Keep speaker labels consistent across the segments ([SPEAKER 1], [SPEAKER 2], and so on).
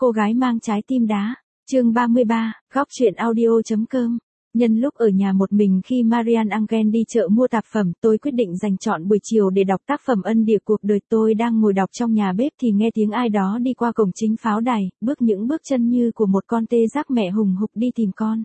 [SPEAKER 1] Cô gái mang trái tim đá. Chương 33, góc truyện audio.com. Nhân lúc ở nhà một mình khi Marian Engel đi chợ mua tạp phẩm, tôi quyết định dành trọn buổi chiều để đọc tác phẩm Ân Địa cuộc đời. Tôi đang ngồi đọc trong nhà bếp thì nghe tiếng ai đó đi qua cổng chính pháo đài, những bước chân như của một con tê giác mẹ hùng hục đi tìm con.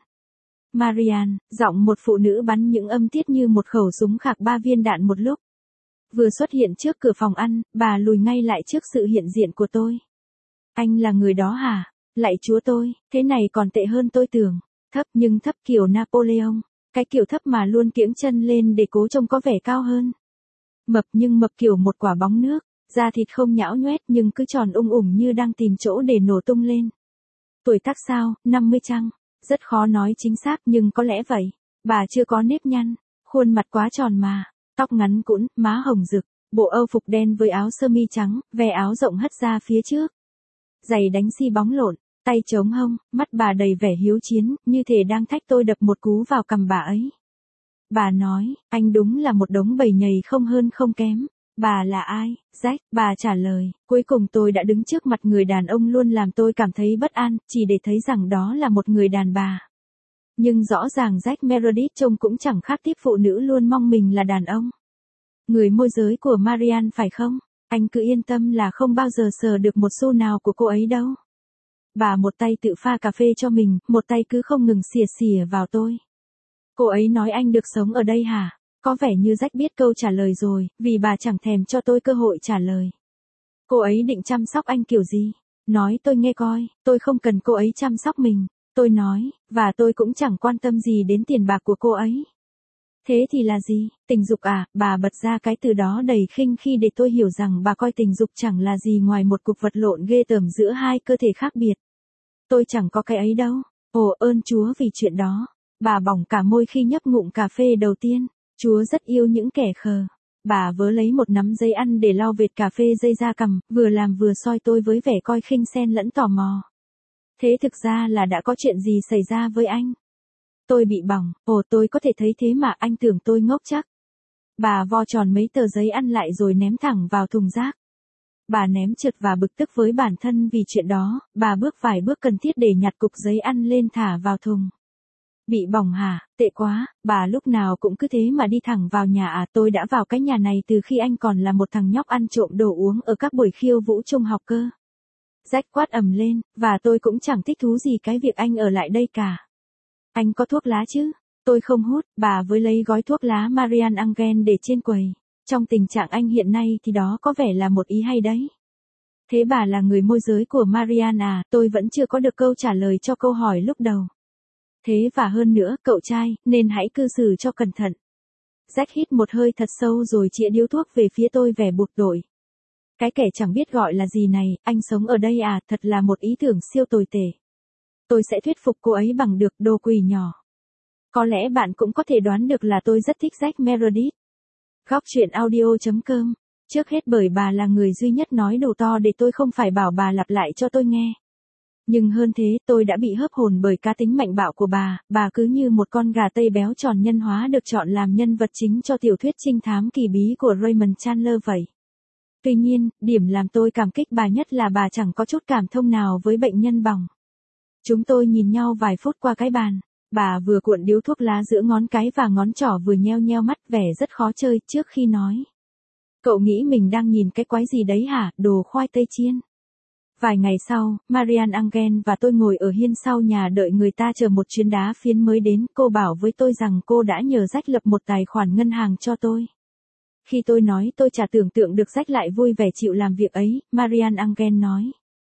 [SPEAKER 1] Marian, giọng một phụ nữ bắn những âm tiết như một khẩu súng khạc 3 viên đạn một lúc. Vừa xuất hiện trước cửa phòng ăn, bà lùi ngay lại trước sự hiện diện của tôi. Anh là người đó hả? Lạy chúa tôi, thế này còn tệ hơn tôi tưởng. Thấp nhưng thấp kiểu Napoleon, cái kiểu thấp mà luôn kiễng chân lên để cố trông có vẻ cao hơn. Mập nhưng mập kiểu một quả bóng nước, da thịt không nhão nhoét nhưng cứ tròn ủng như đang tìm chỗ để nổ tung lên. Tuổi tác sao, 50 chăng? Rất khó nói chính xác nhưng có lẽ vậy. Bà chưa có nếp nhăn, khuôn mặt quá tròn mà, tóc ngắn cũn, má hồng rực, bộ âu phục đen với áo sơ mi trắng, ve áo rộng hất ra phía trước. Giày đánh xi bóng lộn, tay chống hông, mắt bà đầy vẻ hiếu chiến, như thể đang thách tôi đập một cú vào cằm bà ấy. Bà nói, anh đúng là một đống bầy nhầy không hơn không kém. Bà là ai, Jack? Bà trả lời, cuối cùng tôi đã đứng trước mặt người đàn ông luôn làm tôi cảm thấy bất an, chỉ để thấy rằng đó là một người đàn bà. Nhưng rõ ràng Jack Meredith trông cũng chẳng khác tiếp phụ nữ luôn mong mình là đàn ông. Người môi giới của Marian phải không? Anh cứ yên tâm là không bao giờ sờ được một xu nào của cô ấy đâu. Bà một tay tự pha cà phê cho mình, một tay cứ không ngừng xìa xìa vào tôi. Cô ấy nói anh được sống ở đây hả? Có vẻ như Jack biết câu trả lời rồi, vì bà chẳng thèm cho tôi cơ hội trả lời. Cô ấy định chăm sóc anh kiểu gì? Nói tôi nghe coi, tôi không cần cô ấy chăm sóc mình. Tôi nói, và tôi cũng chẳng quan tâm gì đến tiền bạc của cô ấy. Thế thì là gì? Tình dục à? Bà bật ra cái từ đó đầy khinh khi để tôi hiểu rằng bà coi tình dục chẳng là gì ngoài một cuộc vật lộn ghê tởm giữa hai cơ thể khác biệt. Tôi chẳng có cái ấy đâu. Ồ ơn Chúa vì chuyện đó. Bà bỏng cả môi khi nhấp ngụm cà phê đầu tiên. Chúa rất yêu những kẻ khờ. Bà vớ lấy một nắm giấy ăn để lau vệt cà phê dây ra cằm, vừa làm vừa soi tôi với vẻ coi khinh xen lẫn tò mò. Thế thực ra là đã có chuyện gì xảy ra với anh? Tôi bị bỏng, tôi có thể thấy thế mà anh tưởng tôi ngốc chắc. Bà vo tròn mấy tờ giấy ăn lại rồi ném thẳng vào thùng rác. Bà ném trượt và bực tức với bản thân vì chuyện đó, bà bước vài bước cần thiết để nhặt cục giấy ăn lên thả vào thùng. Bị bỏng hả? Tệ quá, bà lúc nào cũng cứ thế mà đi thẳng vào nhà à? Tôi đã vào cái nhà này từ khi anh còn là một thằng nhóc ăn trộm đồ uống ở các buổi khiêu vũ trung học cơ. Jack quát ầm lên, và tôi cũng chẳng thích thú gì cái việc anh ở lại đây cả. Anh có thuốc lá chứ? Tôi không hút. Bà với lấy gói thuốc lá Marian Engel để trên quầy. Trong tình trạng anh hiện nay thì đó có vẻ là một ý hay đấy. Thế bà là người môi giới của Marian à? Tôi vẫn chưa có được câu trả lời cho câu hỏi lúc đầu. Thế và hơn nữa, cậu trai, nên hãy cư xử cho cẩn thận. Jack hít một hơi thật sâu rồi chĩa điếu thuốc về phía tôi vẻ bực bội. Cái kẻ chẳng biết gọi là gì này, anh sống ở đây à? Thật là một ý tưởng siêu tồi tệ. Tôi sẽ thuyết phục cô ấy bằng được, đồ quỷ nhỏ. Có lẽ bạn cũng có thể đoán được là tôi rất thích Jack Meredith. Góc truyện audio.com. Trước hết bởi bà là người duy nhất nói đủ to để tôi không phải bảo bà lặp lại cho tôi nghe. Nhưng hơn thế, tôi đã bị hớp hồn bởi cá tính mạnh bạo của bà cứ như một con gà tây béo tròn nhân hóa được chọn làm nhân vật chính cho tiểu thuyết trinh thám kỳ bí của Raymond Chandler vậy. Tuy nhiên, điểm làm tôi cảm kích bà nhất là bà chẳng có chút cảm thông nào với bệnh nhân bỏng. Chúng tôi nhìn nhau vài phút qua cái bàn. Bà vừa cuộn điếu thuốc lá giữa ngón cái và ngón trỏ vừa nheo nheo mắt vẻ rất khó chơi trước khi nói. Cậu nghĩ mình đang nhìn cái quái gì đấy hả? Đồ khoai tây chiên. Vài ngày sau, Marian Engel và tôi ngồi ở hiên sau nhà đợi người ta chờ một chuyến đá phiến mới đến. Cô bảo với tôi rằng cô đã nhờ Jack lập một tài khoản ngân hàng cho tôi. Khi tôi nói tôi chả tưởng tượng được Jack lại vui vẻ chịu làm việc ấy, Marian Engel nói.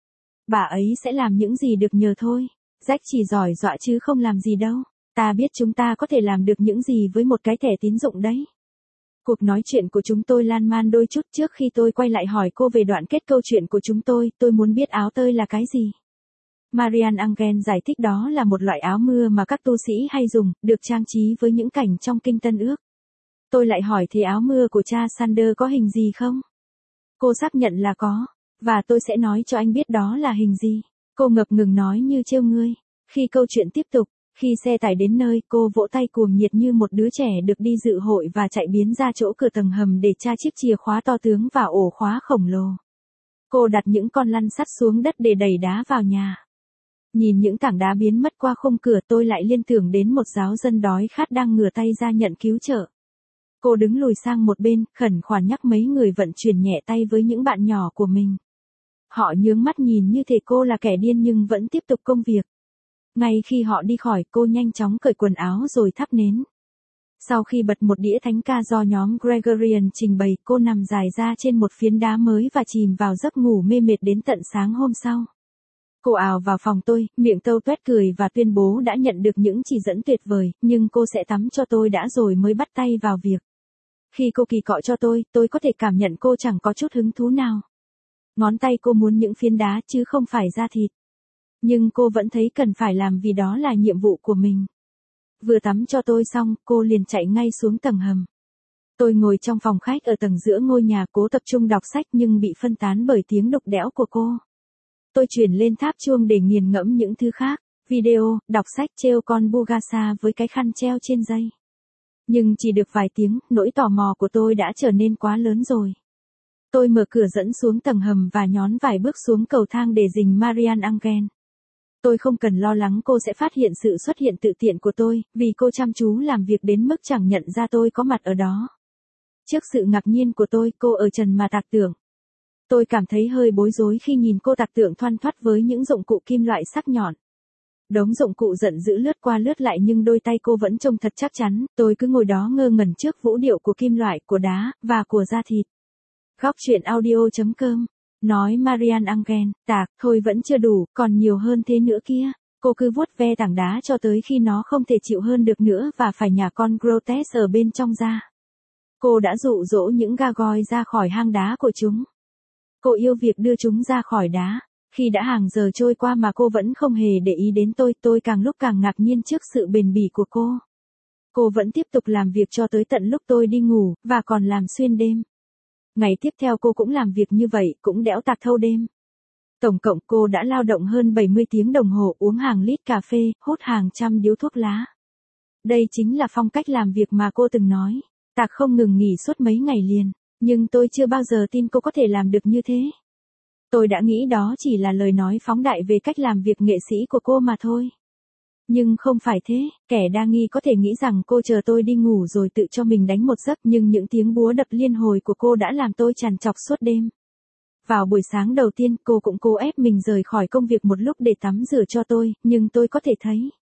[SPEAKER 1] Bà ấy sẽ làm những gì được nhờ thôi. Jack chỉ giỏi dọa chứ không làm gì đâu. Ta biết chúng ta có thể làm được những gì với một cái thẻ tín dụng đấy. Cuộc nói chuyện của chúng tôi lan man đôi chút trước khi tôi quay lại hỏi cô về đoạn kết câu chuyện của chúng tôi muốn biết áo tơi là cái gì. Marian Engel giải thích đó là một loại áo mưa mà các tu sĩ hay dùng, được trang trí với những cảnh trong Kinh Tân Ước. Tôi lại hỏi thế áo mưa của cha Sander có hình gì không? Cô xác nhận là có, và tôi sẽ nói cho anh biết đó là hình gì. Cô ngập ngừng nói như trêu ngươi. Khi câu chuyện tiếp tục, khi xe tải đến nơi, cô vỗ tay cuồng nhiệt như một đứa trẻ được đi dự hội và chạy biến ra chỗ cửa tầng hầm để tra chiếc chìa khóa to tướng vào ổ khóa khổng lồ. Cô đặt những con lăn sắt xuống đất để đẩy đá vào nhà. Nhìn những tảng đá biến mất qua khung cửa, tôi lại liên tưởng đến một giáo dân đói khát đang ngửa tay ra nhận cứu trợ. Cô đứng lùi sang một bên, khẩn khoản nhắc mấy người vận chuyển nhẹ tay với những bạn nhỏ của mình. Họ nhướng mắt nhìn như thể cô là kẻ điên nhưng vẫn tiếp tục công việc. Ngay khi họ đi khỏi, cô nhanh chóng cởi quần áo rồi thắp nến. Sau khi bật một đĩa thánh ca do nhóm Gregorian trình bày, cô nằm dài ra trên một phiến đá mới và chìm vào giấc ngủ mê mệt đến tận sáng hôm sau. Cô ào vào phòng tôi, miệng tâu tuét cười và tuyên bố đã nhận được những chỉ dẫn tuyệt vời, nhưng cô sẽ tắm cho tôi đã rồi mới bắt tay vào việc. Khi cô kỳ cọ cho tôi có thể cảm nhận cô chẳng có chút hứng thú nào. Ngón tay cô muốn những phiến đá chứ không phải da thịt. Nhưng cô vẫn thấy cần phải làm vì đó là nhiệm vụ của mình. Vừa tắm cho tôi xong, cô liền chạy ngay xuống tầng hầm. Tôi ngồi trong phòng khách ở tầng giữa ngôi nhà cố tập trung đọc sách nhưng bị phân tán bởi tiếng đục đẽo của cô. Tôi chuyển lên tháp chuông để nghiền ngẫm những thứ khác, video, đọc sách, treo con Bugasa với cái khăn treo trên dây. Nhưng chỉ được vài tiếng, nỗi tò mò của tôi đã trở nên quá lớn rồi. Tôi mở cửa dẫn xuống tầng hầm và nhón vài bước xuống cầu thang để rình Marian Engel. Tôi không cần lo lắng cô sẽ phát hiện sự xuất hiện tự tiện của tôi, vì cô chăm chú làm việc đến mức chẳng nhận ra tôi có mặt ở đó. Trước sự ngạc nhiên của tôi, cô ở trần mà tạc tượng. Tôi cảm thấy hơi bối rối khi nhìn cô tạc tượng thoăn thoắt với những dụng cụ kim loại sắc nhọn. Đống dụng cụ giận dữ lướt qua lướt lại nhưng đôi tay cô vẫn trông thật chắc chắn, tôi cứ ngồi đó ngơ ngẩn trước vũ điệu của kim loại, của đá, và của da thịt. Góc truyện audio.com nói Marian Engel, tạc, thôi vẫn chưa đủ, còn nhiều hơn thế nữa kia. Cô cứ vuốt ve tảng đá cho tới khi nó không thể chịu hơn được nữa và phải nhả con Grotesque ở bên trong ra. Cô đã dụ dỗ những gargoyle ra khỏi hang đá của chúng. Cô yêu việc đưa chúng ra khỏi đá. Khi đã hàng giờ trôi qua mà cô vẫn không hề để ý đến tôi càng lúc càng ngạc nhiên trước sự bền bỉ của cô. Cô vẫn tiếp tục làm việc cho tới tận lúc tôi đi ngủ, và còn làm xuyên đêm. Ngày tiếp theo cô cũng làm việc như vậy, cũng đẽo tạc thâu đêm. Tổng cộng cô đã lao động hơn 70 tiếng đồng hồ, uống hàng lít cà phê, hút hàng trăm điếu thuốc lá. Đây chính là phong cách làm việc mà cô từng nói. Tạc không ngừng nghỉ suốt mấy ngày liền, nhưng tôi chưa bao giờ tin cô có thể làm được như thế. Tôi đã nghĩ đó chỉ là lời nói phóng đại về cách làm việc nghệ sĩ của cô mà thôi. Nhưng không phải thế, kẻ đa nghi có thể nghĩ rằng cô chờ tôi đi ngủ rồi tự cho mình đánh một giấc, nhưng những tiếng búa đập liên hồi của cô đã làm tôi trằn trọc suốt đêm. Vào buổi sáng đầu tiên, cô cũng cố ép mình rời khỏi công việc một lúc để tắm rửa cho tôi, nhưng tôi có thể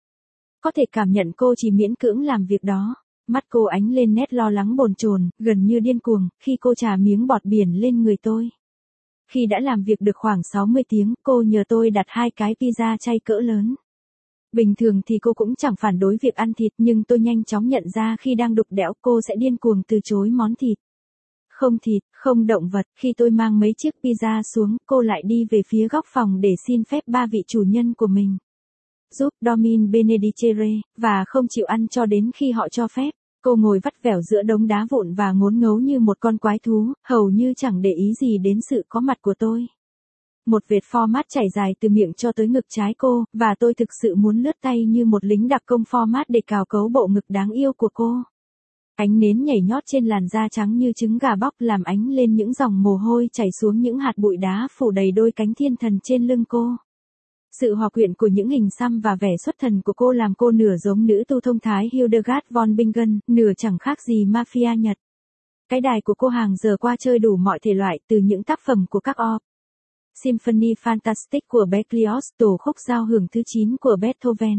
[SPEAKER 1] cảm nhận cô chỉ miễn cưỡng làm việc đó. Mắt cô ánh lên nét lo lắng bồn chồn, gần như điên cuồng, khi cô chà miếng bọt biển lên người tôi. Khi đã làm việc được khoảng 60 tiếng, cô nhờ tôi đặt 2 cái pizza chay cỡ lớn. Bình thường thì cô cũng chẳng phản đối việc ăn thịt, nhưng tôi nhanh chóng nhận ra khi đang đục đẽo cô sẽ điên cuồng từ chối món thịt. Không thịt, không động vật. Khi tôi mang mấy chiếc pizza xuống, cô lại đi về phía góc phòng để xin phép 3 vị chủ nhân của mình giúp Domin Benedicere, và không chịu ăn cho đến khi họ cho phép. Cô ngồi vắt vẻo giữa đống đá vụn và ngốn ngấu như một con quái thú, hầu như chẳng để ý gì đến sự có mặt của tôi. Một vệt pho mát chảy dài từ miệng cho tới ngực trái cô, và tôi thực sự muốn lướt tay như một lính đặc công pho mát để cào cấu bộ ngực đáng yêu của cô. Ánh nến nhảy nhót trên làn da trắng như trứng gà bóc làm ánh lên những dòng mồ hôi chảy xuống những hạt bụi đá phủ đầy đôi cánh thiên thần trên lưng cô. Sự hòa quyện của những hình xăm và vẻ xuất thần của cô làm cô nửa giống nữ tu thông thái Hildegard von Bingen, nửa chẳng khác gì mafia Nhật. Cái đài của cô hàng giờ qua chơi đủ mọi thể loại, từ những tác phẩm của các Symphony Fantastic của Berlioz, tổ khúc giao hưởng thứ 9 của Beethoven.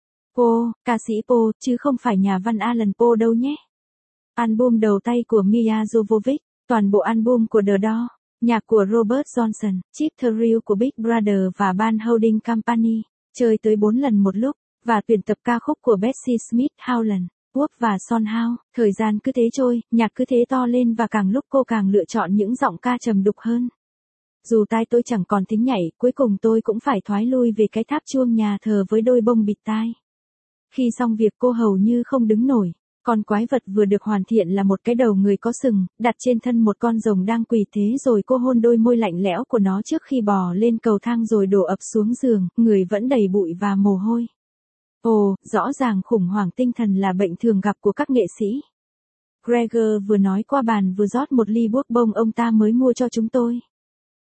[SPEAKER 1] Ca sĩ Poe, chứ không phải nhà văn Alan Poe đâu nhé. Album đầu tay của Mia Jovovich, toàn bộ album của The Doors, nhạc của Robert Johnson, Chip Thrill của Big Brother và Van Holding Company, chơi tới 4 lần một lúc, và tuyển tập ca khúc của Bessie Smith, Howland, Wolf và Son Howe. Thời gian cứ thế trôi, nhạc cứ thế to lên và càng lúc cô càng lựa chọn những giọng ca trầm đục hơn. Dù tai tôi chẳng còn tính nhảy, cuối cùng tôi cũng phải thoái lui về cái tháp chuông nhà thờ với đôi bông bịt tai. Khi xong việc cô hầu như không đứng nổi. Con quái vật vừa được hoàn thiện là một cái đầu người có sừng, đặt trên thân một con rồng đang quỳ thế, rồi cô hôn đôi môi lạnh lẽo của nó trước khi bò lên cầu thang rồi đổ ập xuống giường, người vẫn đầy bụi và mồ hôi. Ồ, rõ ràng khủng hoảng tinh thần là bệnh thường gặp của các nghệ sĩ. Gregor vừa nói qua bàn vừa rót một ly bourbon ông ta mới mua cho chúng tôi.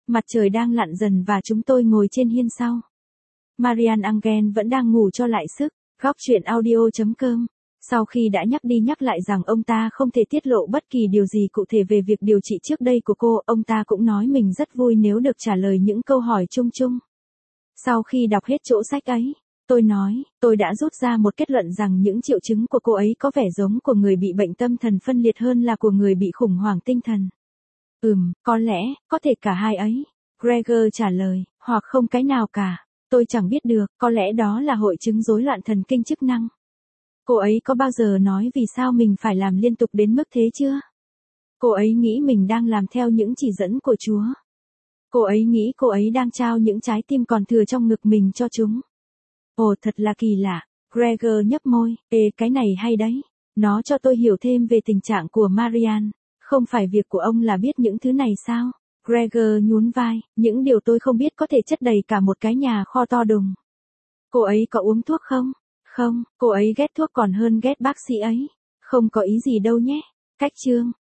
[SPEAKER 1] Mặt trời đang lặn dần và chúng tôi ngồi trên hiên sau. Marian Engel vẫn đang ngủ cho lại sức. Góc chuyện audio.com. Sau khi đã nhắc đi nhắc lại rằng ông ta không thể tiết lộ bất kỳ điều gì cụ thể về việc điều trị trước đây của cô, ông ta cũng nói mình rất vui nếu được trả lời những câu hỏi chung chung. Sau khi đọc hết chỗ sách ấy, tôi nói, tôi đã rút ra một kết luận rằng những triệu chứng của cô ấy có vẻ giống của người bị bệnh tâm thần phân liệt hơn là của người bị khủng hoảng tinh thần. Có lẽ, có thể cả hai ấy. Gregor trả lời, hoặc không cái nào cả. Tôi chẳng biết được, có lẽ đó là hội chứng rối loạn thần kinh chức năng. Cô ấy có bao giờ nói vì sao mình phải làm liên tục đến mức thế chưa? Cô ấy nghĩ mình đang làm theo những chỉ dẫn của Chúa. Cô ấy nghĩ cô ấy đang trao những trái tim còn thừa trong ngực mình cho chúng. Ồ, thật là kỳ lạ. Gregor nhấp môi, cái này hay đấy. Nó cho tôi hiểu thêm về tình trạng của Marian. Không phải việc của ông là biết những thứ này sao? Gregor nhún vai, những điều tôi không biết có thể chất đầy cả một cái nhà kho to đùng. Cô ấy có uống thuốc không? Không, cô ấy ghét thuốc còn hơn ghét bác sĩ ấy. Không có ý gì đâu nhé. Cách chương.